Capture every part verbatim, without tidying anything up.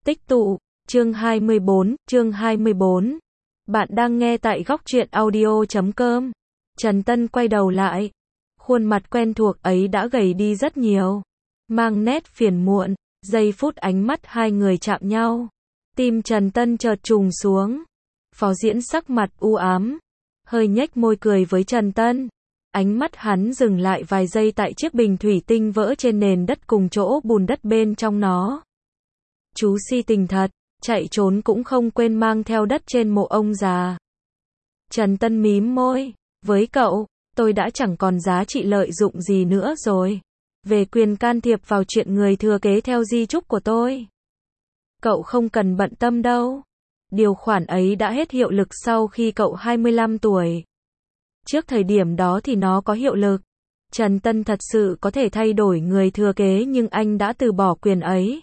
Tích tụ, chương hai mươi bốn, chương hai mươi bốn. Bạn đang nghe tại góc truyện audio chấm com. Trần Tân quay đầu lại. Khuôn mặt quen thuộc ấy đã gầy đi rất nhiều. Mang nét phiền muộn, giây phút ánh mắt hai người chạm nhau. Tim Trần Tân chợt trùng xuống. Phó Diễn sắc mặt u ám. Hơi nhếch môi cười với Trần Tân. Ánh mắt hắn dừng lại vài giây tại chiếc bình thủy tinh vỡ trên nền đất cùng chỗ bùn đất bên trong nó. Chú si tình thật, chạy trốn cũng không quên mang theo đất trên mộ ông già. Trần Tân mím môi, với cậu, tôi đã chẳng còn giá trị lợi dụng gì nữa rồi. Về quyền can thiệp vào chuyện người thừa kế theo di chúc của tôi. Cậu không cần bận tâm đâu. Điều khoản ấy đã hết hiệu lực sau khi cậu hai mươi lăm tuổi. Trước thời điểm đó thì nó có hiệu lực. Trần Tân thật sự có thể thay đổi người thừa kế nhưng anh đã từ bỏ quyền ấy.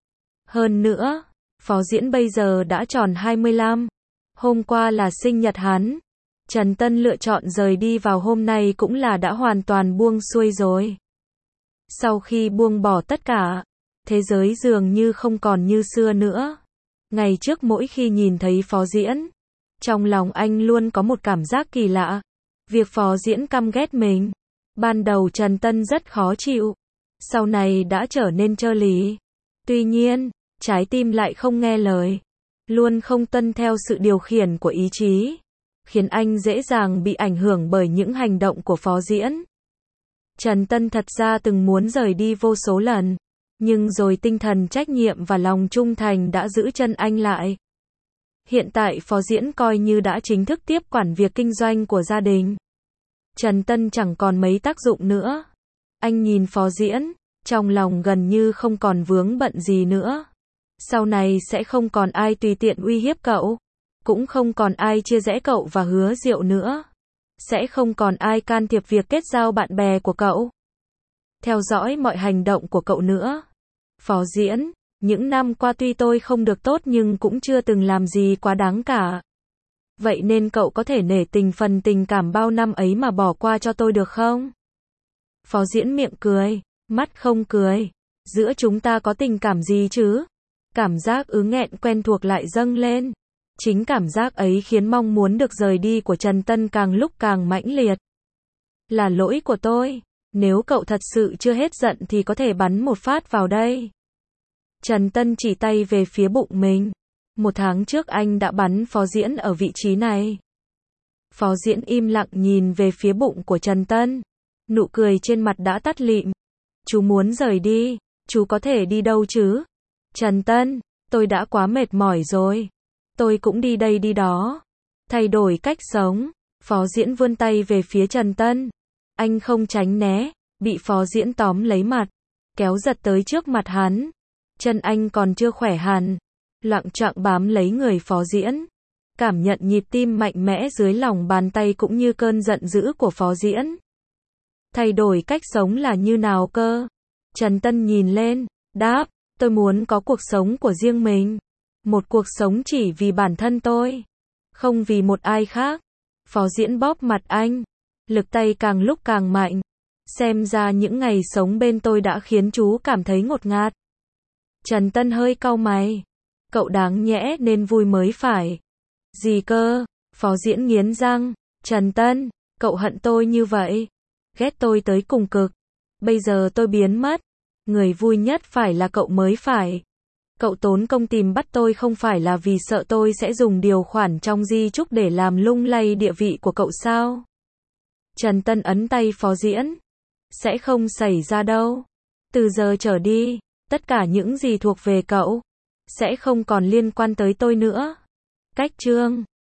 Hơn nữa, Phó Diễn bây giờ đã tròn hai mươi lăm. Hôm qua là sinh nhật hắn. Trần Tân lựa chọn rời đi vào hôm nay cũng là đã hoàn toàn buông xuôi rồi. Sau khi buông bỏ tất cả, thế giới dường như không còn như xưa nữa. Ngày trước mỗi khi nhìn thấy Phó Diễn, trong lòng anh luôn có một cảm giác kỳ lạ. Việc Phó Diễn căm ghét mình. Ban đầu Trần Tân rất khó chịu. Sau này đã trở nên trơ lý. Tuy nhiên, trái tim lại không nghe lời. Luôn không tuân theo sự điều khiển của ý chí. Khiến anh dễ dàng bị ảnh hưởng bởi những hành động của Phó Diễn. Trần Tân thật ra từng muốn rời đi vô số lần. Nhưng rồi tinh thần trách nhiệm và lòng trung thành đã giữ chân anh lại. Hiện tại Phó Diễn coi như đã chính thức tiếp quản việc kinh doanh của gia đình. Trần Tân chẳng còn mấy tác dụng nữa. Anh nhìn Phó Diễn, trong lòng gần như không còn vướng bận gì nữa. Sau này sẽ không còn ai tùy tiện uy hiếp cậu. Cũng không còn ai chia rẽ cậu và Hứa Diệu nữa. Sẽ không còn ai can thiệp việc kết giao bạn bè của cậu. Theo dõi mọi hành động của cậu nữa. Phó Diễn, những năm qua tuy tôi không được tốt nhưng cũng chưa từng làm gì quá đáng cả. Vậy nên cậu có thể nể tình phần tình cảm bao năm ấy mà bỏ qua cho tôi được không? Phó Diễn miệng cười, mắt không cười. Giữa chúng ta có tình cảm gì chứ? Cảm giác ứ nghẹn quen thuộc lại dâng lên. Chính cảm giác ấy khiến mong muốn được rời đi của Trần Tân càng lúc càng mãnh liệt. Là lỗi của tôi. Nếu cậu thật sự chưa hết giận thì có thể bắn một phát vào đây. Trần Tân chỉ tay về phía bụng mình. Một tháng trước anh đã bắn Phó Diễn ở vị trí này. Phó Diễn im lặng nhìn về phía bụng của Trần Tân. Nụ cười trên mặt đã tắt lịm. Chú muốn rời đi, chú có thể đi đâu chứ? Trần Tân, tôi đã quá mệt mỏi rồi. Tôi cũng đi đây đi đó. Thay đổi cách sống. Phó Diễn vươn tay về phía Trần Tân. Anh không tránh né, bị Phó Diễn tóm lấy mặt. Kéo giật tới trước mặt hắn. Chân anh còn chưa khỏe hẳn. Lặng chặng bám lấy người Phó Diễn. Cảm nhận nhịp tim mạnh mẽ dưới lòng bàn tay cũng như cơn giận dữ của Phó Diễn. Thay đổi cách sống là như nào cơ? Trần Tân nhìn lên, đáp, tôi muốn có cuộc sống của riêng mình. Một cuộc sống chỉ vì bản thân tôi. Không vì một ai khác. Phó Diễn bóp mặt anh. Lực tay càng lúc càng mạnh. Xem ra những ngày sống bên tôi đã khiến chú cảm thấy ngột ngạt. Trần Tân hơi cau mày. Cậu đáng nhẽ nên vui mới phải. Gì cơ? Phó Diễn nghiến răng. Trần Tân, cậu hận tôi như vậy. Ghét tôi tới cùng cực. Bây giờ tôi biến mất. Người vui nhất phải là cậu mới phải. Cậu tốn công tìm bắt tôi không phải là vì sợ tôi sẽ dùng điều khoản trong di chúc để làm lung lay địa vị của cậu sao? Trần Tân ấn tay Phó Diễn. Sẽ không xảy ra đâu. Từ giờ trở đi, tất cả những gì thuộc về cậu sẽ không còn liên quan tới tôi nữa. Cách chương